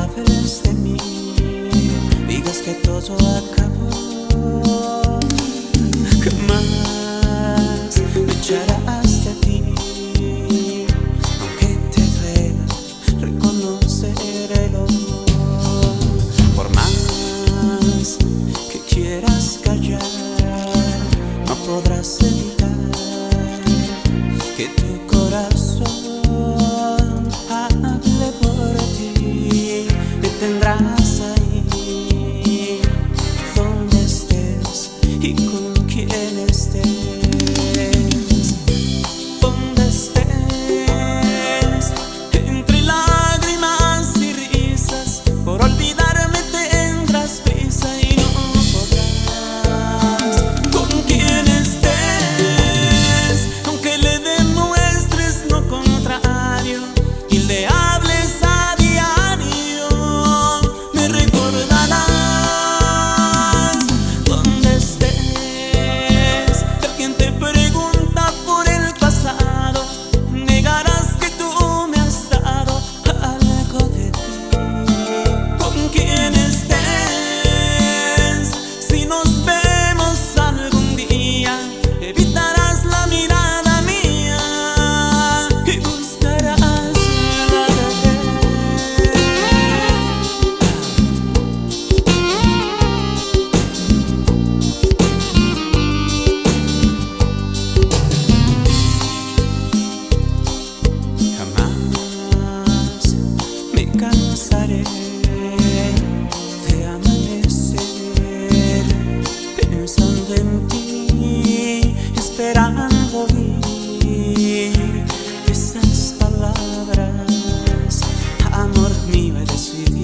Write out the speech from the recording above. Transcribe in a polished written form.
hables de mí, digas que todo acabó. Jamás me echarás de ti, aunque te duela reconocerlo. Por más que quieras callar, no podrás evitar que tu corazón hable por ti. Te tendrás ahí donde estés y con quien estés. Donde estés, entre lágrimas y risas, por olvidarme tendrás prisa y no podrás. Con quien estés, aunque le demuestres lo contrario y le hables a diario, me recordarás. Donde estés, si alguien te pregunta por el pasado, negarás que tú me has dado algo de ti. Con quien estés, si nos vemos algún día, evitarás la mirada mía y buscarás la de Jamás me cansaré de amanecer pensando en ti, esperando oír esas palabras, amor mío, he decidido.